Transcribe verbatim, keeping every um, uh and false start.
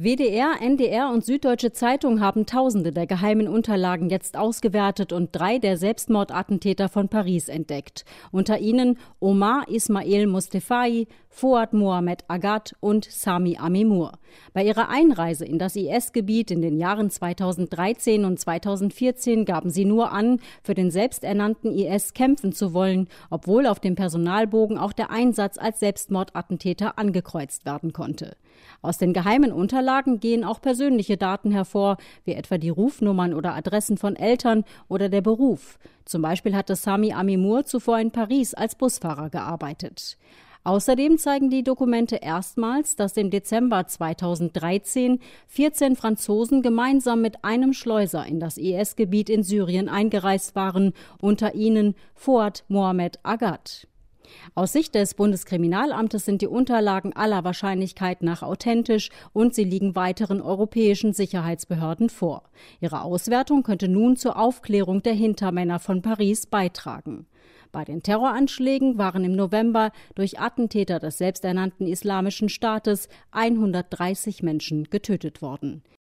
W D R, N D R und Süddeutsche Zeitung haben Tausende der geheimen Unterlagen jetzt ausgewertet und drei der Selbstmordattentäter von Paris entdeckt. Unter ihnen Omar Ismail Mostefai, Fouad Mohamed Aghat und Sami Amimour. Bei ihrer Einreise in das I S-Gebiet in den Jahren zweitausenddreizehn und zweitausendvierzehn gaben sie nur an, für den selbsternannten I S kämpfen zu wollen, obwohl auf dem Personalbogen auch der Einsatz als Selbstmordattentäter angekreuzt werden konnte. Aus den geheimen Unterlagen gehen auch persönliche Daten hervor, wie etwa die Rufnummern oder Adressen von Eltern oder der Beruf. Zum Beispiel hatte Sami Amimour zuvor in Paris als Busfahrer gearbeitet. Außerdem zeigen die Dokumente erstmals, dass im Dezember zweitausenddreizehn vierzehn Franzosen gemeinsam mit einem Schleuser in das I S-Gebiet in Syrien eingereist waren, unter ihnen Fouad Mohamed Aghat. Aus Sicht des Bundeskriminalamtes sind die Unterlagen aller Wahrscheinlichkeit nach authentisch und sie liegen weiteren europäischen Sicherheitsbehörden vor. Ihre Auswertung könnte nun zur Aufklärung der Hintermänner von Paris beitragen. Bei den Terroranschlägen waren im November durch Attentäter des selbsternannten Islamischen Staates hundertdreißig Menschen getötet worden.